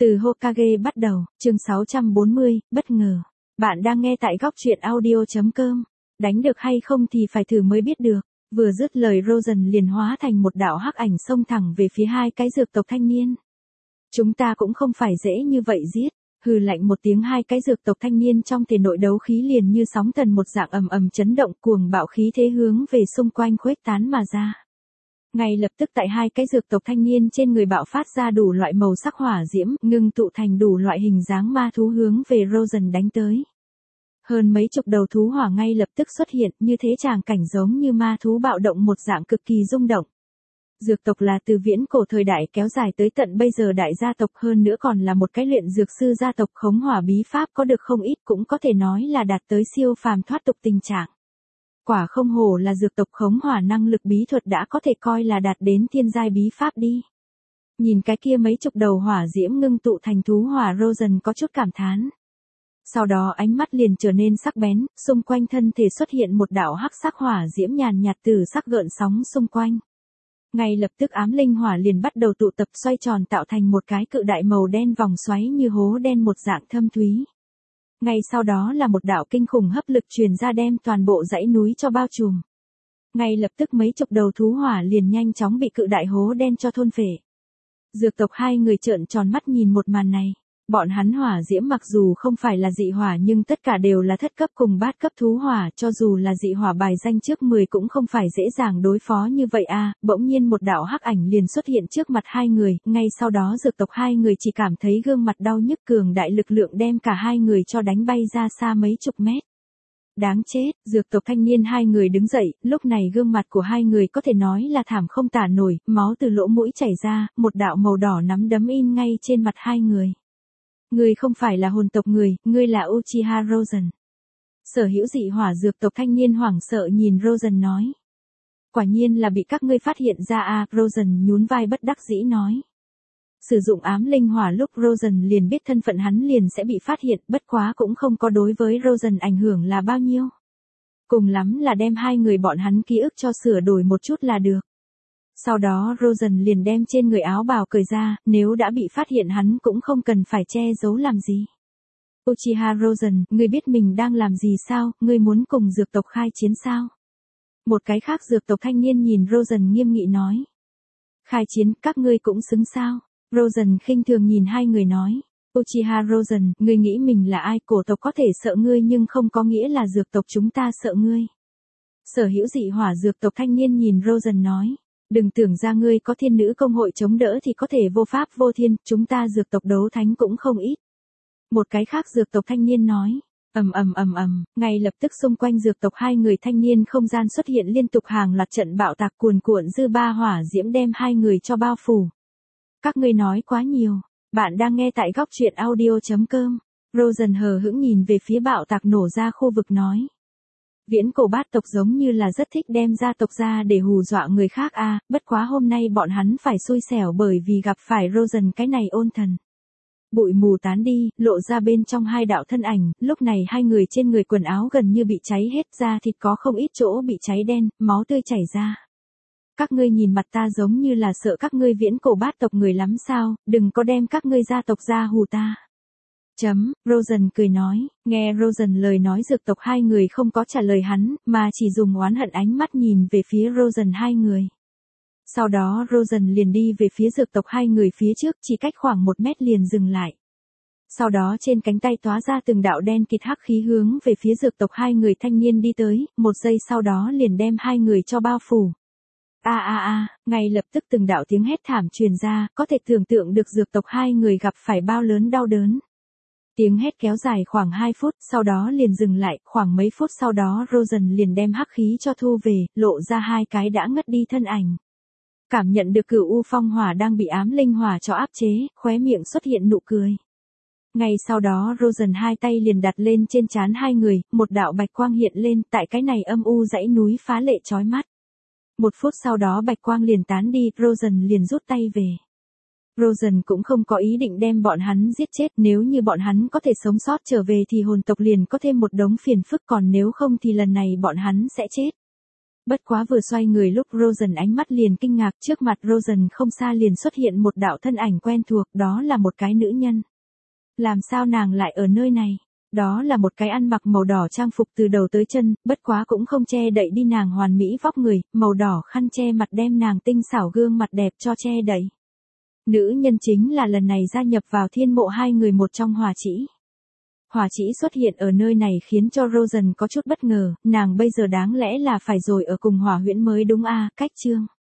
Từ Hokage bắt đầu, chương 640, bất ngờ. Bạn đang nghe tại góc truyện audio.com. Đánh được hay không thì phải thử mới biết được. Vừa dứt lời Rosen liền hóa thành một đạo hắc ảnh xông thẳng về phía hai cái dược tộc thanh niên. Chúng ta cũng không phải dễ như vậy giết. Hừ lạnh một tiếng, hai cái dược tộc thanh niên trong thể nội đấu khí liền như sóng thần một dạng ầm ầm chấn động, cuồng bạo khí thế hướng về xung quanh khuếch tán mà ra. Ngay lập tức tại hai cái dược tộc thanh niên trên người bạo phát ra đủ loại màu sắc hỏa diễm, ngưng tụ thành đủ loại hình dáng ma thú hướng về Rosen đánh tới. Hơn mấy chục đầu thú hỏa ngay lập tức xuất hiện, như thế tràng cảnh giống như ma thú bạo động một dạng cực kỳ rung động. Dược tộc là từ viễn cổ thời đại kéo dài tới tận bây giờ đại gia tộc, hơn nữa còn là một cái luyện dược sư gia tộc, khống hỏa bí pháp có được không ít, cũng có thể nói là đạt tới siêu phàm thoát tục tình trạng. Quả không hổ là dược tộc, khống hỏa năng lực bí thuật đã có thể coi là đạt đến thiên giai bí pháp đi. Nhìn cái kia mấy chục đầu hỏa diễm ngưng tụ thành thú hỏa, Rosen có chút cảm thán. Sau đó ánh mắt liền trở nên sắc bén, xung quanh thân thể xuất hiện một đạo hắc sắc hỏa diễm nhàn nhạt từ sắc gợn sóng xung quanh. Ngay lập tức ám linh hỏa liền bắt đầu tụ tập xoay tròn tạo thành một cái cự đại màu đen vòng xoáy như hố đen một dạng thâm thúy. Ngay sau đó là một đạo kinh khủng hấp lực truyền ra đem toàn bộ dãy núi cho bao trùm. Ngay lập tức mấy chục đầu thú hỏa liền nhanh chóng bị cự đại hố đen cho thôn phệ. Dược tộc hai người trợn tròn mắt nhìn một màn này. Bọn hắn hỏa diễm mặc dù không phải là dị hỏa nhưng tất cả đều là thất cấp cùng bát cấp thú hỏa, cho dù là dị hỏa bài danh trước 10 cũng không phải dễ dàng đối phó như vậy à. Bỗng nhiên một đạo hắc ảnh liền xuất hiện trước mặt hai người, ngay sau đó dược tộc hai người chỉ cảm thấy gương mặt đau nhức, cường đại lực lượng đem cả hai người cho đánh bay ra xa mấy chục mét. Đáng chết, dược tộc thanh niên hai người đứng dậy, lúc này gương mặt của hai người có thể nói là thảm không tả nổi, máu từ lỗ mũi chảy ra, một đạo màu đỏ nắm đấm in ngay trên mặt hai người. Ngươi không phải là hồn tộc người, ngươi là Uchiha Rosen. Sở hữu dị hỏa dược tộc thanh niên hoảng sợ nhìn Rosen nói. Quả nhiên là bị các ngươi phát hiện ra à, Rosen nhún vai bất đắc dĩ nói. Sử dụng ám linh hỏa lúc Rosen liền biết thân phận hắn liền sẽ bị phát hiện, bất quá cũng không có đối với Rosen ảnh hưởng là bao nhiêu. Cùng lắm là đem hai người bọn hắn ký ức cho sửa đổi một chút là được. Sau đó Rosen liền đem trên người áo bào cởi ra, nếu đã bị phát hiện hắn cũng không cần phải che giấu làm gì. Uchiha Rosen, ngươi biết mình đang làm gì sao, ngươi muốn cùng dược tộc khai chiến sao? Một cái khác dược tộc thanh niên nhìn Rosen nghiêm nghị nói. Khai chiến, các ngươi cũng xứng sao? Rosen khinh thường nhìn hai người nói. Uchiha Rosen, ngươi nghĩ mình là ai? Cổ tộc có thể sợ ngươi nhưng không có nghĩa là dược tộc chúng ta sợ ngươi. Sở hữu dị hỏa dược tộc thanh niên nhìn Rosen nói. Đừng tưởng ra ngươi có thiên nữ công hội chống đỡ thì có thể vô pháp vô thiên, chúng ta dược tộc đấu thánh cũng không ít. Một cái khác dược tộc thanh niên nói, ngay lập tức xung quanh dược tộc hai người thanh niên không gian xuất hiện liên tục hàng loạt trận bạo tạc, cuồn cuộn dư ba hỏa diễm đem hai người cho bao phủ. Các ngươi nói quá nhiều, bạn đang nghe tại góc truyện audio.com. Rosen hờ hững nhìn về phía bạo tạc nổ ra khu vực nói. Viễn cổ bát tộc giống như là rất thích đem gia tộc ra để hù dọa người khác à, bất quá hôm nay bọn hắn phải xui xẻo bởi vì gặp phải Rosen cái này ôn thần. Bụi mù tán đi, lộ ra bên trong hai đạo thân ảnh, lúc này hai người trên người quần áo gần như bị cháy hết, da thịt có không ít chỗ bị cháy đen, máu tươi chảy ra. Các ngươi nhìn mặt ta giống như là sợ các ngươi viễn cổ bát tộc người lắm sao, đừng có đem các ngươi gia tộc ra hù ta. Rosen cười nói, nghe Rosen lời nói dược tộc hai người không có trả lời hắn, mà chỉ dùng oán hận ánh mắt nhìn về phía Rosen hai người. Sau đó Rosen liền đi về phía dược tộc hai người phía trước, chỉ cách khoảng 1 mét liền dừng lại. Sau đó trên cánh tay tóa ra từng đạo đen kịt hắc khí hướng về phía dược tộc hai người thanh niên đi tới, 1 giây sau đó liền đem hai người cho bao phủ. Ngay lập tức từng đạo tiếng hét thảm truyền ra, có thể tưởng tượng được dược tộc hai người gặp phải bao lớn đau đớn. Tiếng hét kéo dài khoảng 2 phút, sau đó liền dừng lại, khoảng mấy phút sau đó Rosen liền đem hắc khí cho thu về, lộ ra hai cái đã ngất đi thân ảnh. Cảm nhận được cửu u phong hỏa đang bị ám linh hỏa cho áp chế, khóe miệng xuất hiện nụ cười. Ngay sau đó Rosen hai tay liền đặt lên trên trán hai người, một đạo bạch quang hiện lên, tại cái này âm u dãy núi phá lệ chói mắt. 1 phút sau đó bạch quang liền tán đi, Rosen liền rút tay về. Rosen cũng không có ý định đem bọn hắn giết chết, nếu như bọn hắn có thể sống sót trở về thì hồn tộc liền có thêm một đống phiền phức, còn nếu không thì lần này bọn hắn sẽ chết. Bất quá vừa xoay người lúc Rosen ánh mắt liền kinh ngạc, trước mặt Rosen không xa liền xuất hiện một đạo thân ảnh quen thuộc, đó là một cái nữ nhân. Làm sao nàng lại ở nơi này? Đó là một cái ăn mặc màu đỏ trang phục từ đầu tới chân, bất quá cũng không che đậy đi nàng hoàn mỹ vóc người, màu đỏ khăn che mặt đem nàng tinh xảo gương mặt đẹp cho che đậy. Nữ nhân chính là lần này gia nhập vào thiên mộ hai người một trong Hỏa Trĩ. Hỏa Trĩ xuất hiện ở nơi này khiến cho Rosen có chút bất ngờ, nàng bây giờ đáng lẽ là phải rồi ở cùng Hỏa Huyễn mới đúng a, cách chương.